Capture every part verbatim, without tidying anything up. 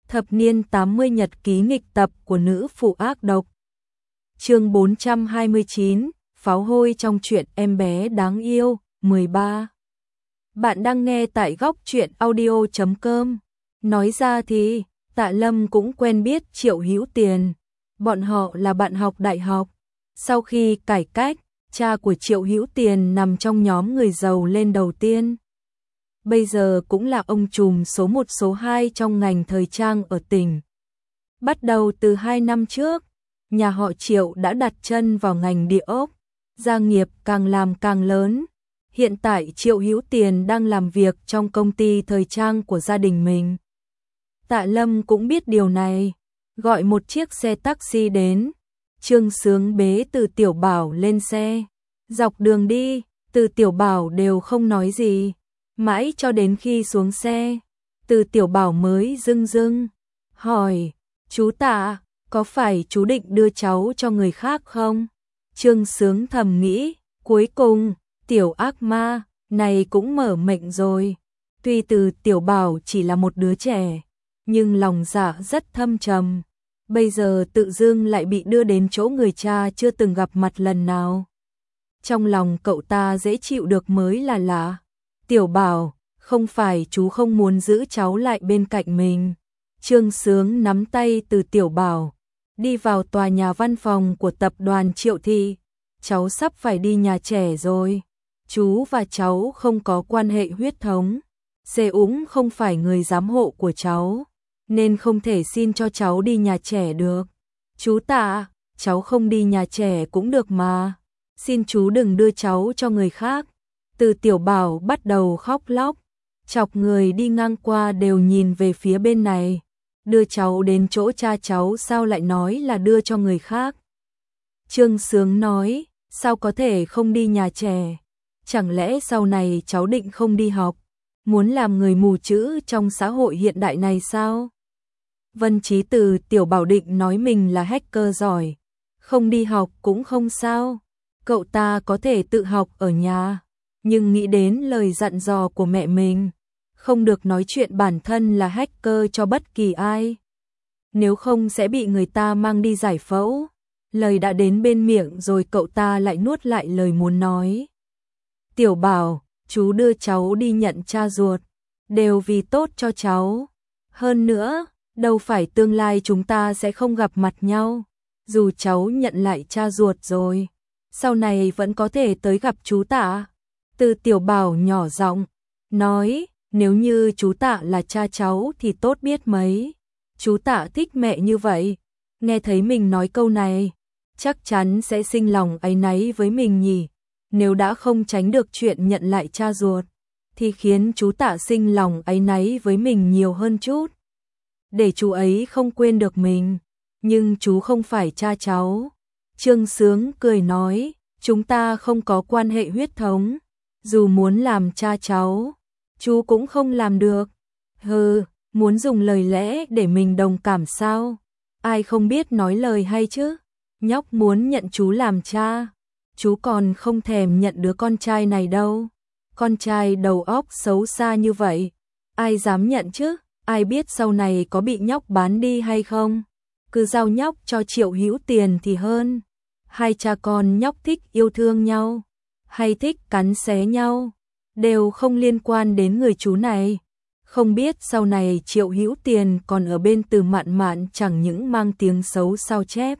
Thập niên tám mươi nhật ký nghịch tập của nữ phụ ác độc. Chương bốn trăm hai mươi chín, pháo hôi trong truyện em bé đáng yêu, mười ba. Bạn đang nghe tại góc truyện audio chấm com. Nói ra thì, Tạ Lâm cũng quen biết Triệu Hữu Tiền. Bọn họ là bạn học đại học. Sau khi cải cách, cha của Triệu Hữu Tiền nằm trong nhóm người giàu lên đầu tiên. Bây giờ cũng là ông trùm số một số hai trong ngành thời trang ở tỉnh. Bắt đầu từ hai năm trước, nhà họ Triệu đã đặt chân vào ngành địa ốc, gia nghiệp càng làm càng lớn. Hiện tại Triệu Hữu Tiền đang làm việc trong công ty thời trang của gia đình mình. Tạ Lâm cũng biết điều này, gọi một chiếc xe taxi đến. Trương Sướng bế Từ Tiểu Bảo lên xe. Dọc đường đi, Từ Tiểu Bảo đều không nói gì. Mãi cho đến khi xuống xe, Từ Tiểu Bảo mới dưng dưng hỏi, chú Tạ, có phải chú định đưa cháu cho người khác không? Trương Sướng thầm nghĩ, cuối cùng, tiểu ác ma này cũng mở mệnh rồi. Tuy Từ Tiểu Bảo chỉ là một đứa trẻ, nhưng lòng dạ rất thâm trầm. Bây giờ tự dưng lại bị đưa đến chỗ người cha chưa từng gặp mặt lần nào. Trong lòng cậu ta dễ chịu được mới là lạ. Tiểu Bảo, không phải chú không muốn giữ cháu lại bên cạnh mình. Trương Sướng nắm tay Từ Tiểu Bảo, đi vào tòa nhà văn phòng của tập đoàn Triệu Thị. Cháu sắp phải đi nhà trẻ rồi. Chú và cháu không có quan hệ huyết thống. Dê Úng không phải người giám hộ của cháu, nên không thể xin cho cháu đi nhà trẻ được. Chú Tạ, cháu không đi nhà trẻ cũng được mà. Xin chú đừng đưa cháu cho người khác. Từ Tiểu Bảo bắt đầu khóc lóc, chọc người đi ngang qua đều nhìn về phía bên này. Đưa cháu đến chỗ cha cháu sao lại nói là đưa cho người khác? Trương Sướng nói, sao có thể không đi nhà trẻ? Chẳng lẽ sau này cháu định không đi học? Muốn làm người mù chữ trong xã hội hiện đại này sao? Vân Chí Từ Tiểu Bảo định nói mình là hacker giỏi, không đi học cũng không sao. Cậu ta có thể tự học ở nhà. Nhưng nghĩ đến lời dặn dò của mẹ mình, không được nói chuyện bản thân là hacker cho bất kỳ ai. Nếu không sẽ bị người ta mang đi giải phẫu. Lời đã đến bên miệng rồi cậu ta lại nuốt lại lời muốn nói. Tiểu Bảo, chú đưa cháu đi nhận cha ruột, đều vì tốt cho cháu. Hơn nữa, đâu phải tương lai chúng ta sẽ không gặp mặt nhau. Dù cháu nhận lại cha ruột rồi, sau này vẫn có thể tới gặp chú Tạ. Từ Tiểu Bảo nhỏ giọng nói, nếu như chú Tạ là cha cháu thì tốt biết mấy. Chú Tạ thích mẹ như vậy, nghe thấy mình nói câu này, chắc chắn sẽ sinh lòng áy náy với mình nhỉ. Nếu đã không tránh được chuyện nhận lại cha ruột, thì khiến chú Tạ sinh lòng áy náy với mình nhiều hơn chút. Để chú ấy không quên được mình, nhưng chú không phải cha cháu. Trương Sướng cười nói, chúng ta không có quan hệ huyết thống. Dù muốn làm cha cháu, chú cũng không làm được. Hừ, muốn dùng lời lẽ để mình đồng cảm sao? Ai không biết nói lời hay chứ? Nhóc muốn nhận chú làm cha, chú còn không thèm nhận đứa con trai này đâu. Con trai đầu óc xấu xa như vậy, ai dám nhận chứ? Ai biết sau này có bị nhóc bán đi hay không? Cứ giao nhóc cho Triệu Hữu Tiền thì hơn. Hai cha con nhóc thích yêu thương nhau, hay thích cắn xé nhau, đều không liên quan đến người chú này. Không biết sau này Triệu Hữu Tiền còn ở bên Từ Mạn Mạn chẳng những mang tiếng xấu sao chép,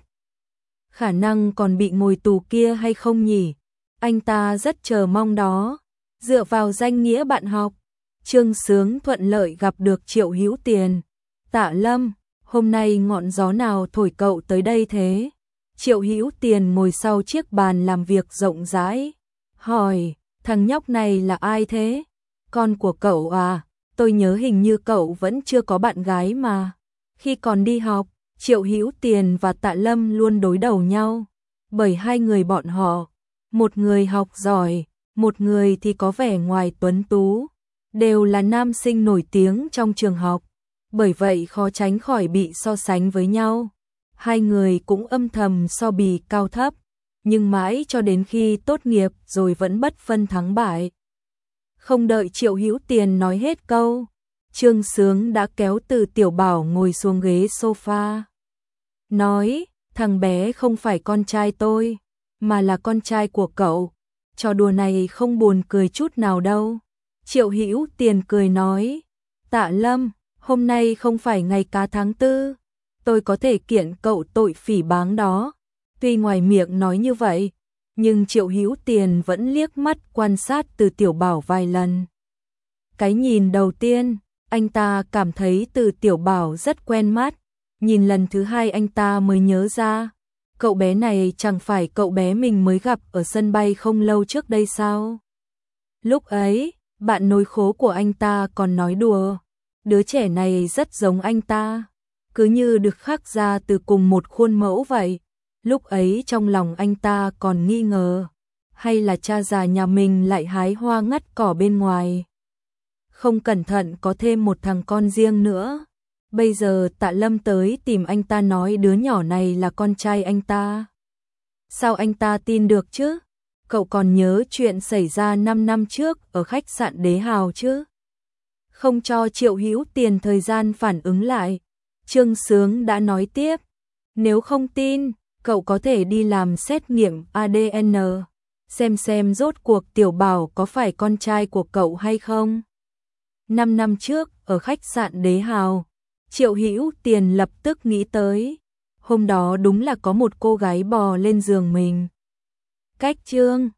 khả năng còn bị ngồi tù kia hay không nhỉ? Anh ta rất chờ mong đó. Dựa vào danh nghĩa bạn học, Trương Sướng thuận lợi gặp được Triệu Hữu Tiền. Tạ Lâm, hôm nay ngọn gió nào thổi cậu tới đây thế? Triệu Hữu Tiền ngồi sau chiếc bàn làm việc rộng rãi, hỏi, thằng nhóc này là ai thế? Con của cậu à? Tôi nhớ hình như cậu vẫn chưa có bạn gái mà. Khi còn đi học, Triệu Hữu Tiền và Tạ Lâm luôn đối đầu nhau, bởi hai người bọn họ, một người học giỏi, một người thì có vẻ ngoài tuấn tú, đều là nam sinh nổi tiếng trong trường học, bởi vậy khó tránh khỏi bị so sánh với nhau. Hai người cũng âm thầm so bì cao thấp, nhưng mãi cho đến khi tốt nghiệp rồi vẫn bất phân thắng bại. Không đợi Triệu Hữu Tiền nói hết câu, Trương Sướng đã kéo Từ Tiểu Bảo ngồi xuống ghế sofa. Nói, thằng bé không phải con trai tôi, mà là con trai của cậu. Trò đùa này không buồn cười chút nào đâu. Triệu Hữu Tiền cười nói, Tạ Lâm, hôm nay không phải ngày cá tháng tư, tôi có thể kiện cậu tội phỉ báng đó. Tuy ngoài miệng nói như vậy, nhưng Triệu Hữu Tiền vẫn liếc mắt quan sát Từ Tiểu Bảo vài lần. Cái nhìn đầu tiên, anh ta cảm thấy Từ Tiểu Bảo rất quen mắt, nhìn lần thứ hai anh ta mới nhớ ra, cậu bé này chẳng phải cậu bé mình mới gặp ở sân bay không lâu trước đây sao? Lúc ấy, bạn nối khố của anh ta còn nói đùa, đứa trẻ này rất giống anh ta, cứ như được khắc ra từ cùng một khuôn mẫu vậy. Lúc ấy trong lòng anh ta còn nghi ngờ, hay là cha già nhà mình lại hái hoa ngắt cỏ bên ngoài. Không cẩn thận có thêm một thằng con riêng nữa. Bây giờ Tạ Lâm tới tìm anh ta nói đứa nhỏ này là con trai anh ta. Sao anh ta tin được chứ? Cậu còn nhớ chuyện xảy ra năm năm trước ở khách sạn Đế Hào chứ? Không cho Triệu Hữu Tiền thời gian phản ứng lại, Trương Sướng đã nói tiếp, nếu không tin, cậu có thể đi làm xét nghiệm a đê en, xem xem rốt cuộc Tiểu Bảo có phải con trai của cậu hay không. Năm năm trước, ở khách sạn Đế Hào, Triệu Hữu Tiền lập tức nghĩ tới, hôm đó đúng là có một cô gái bò lên giường mình. Cách Trương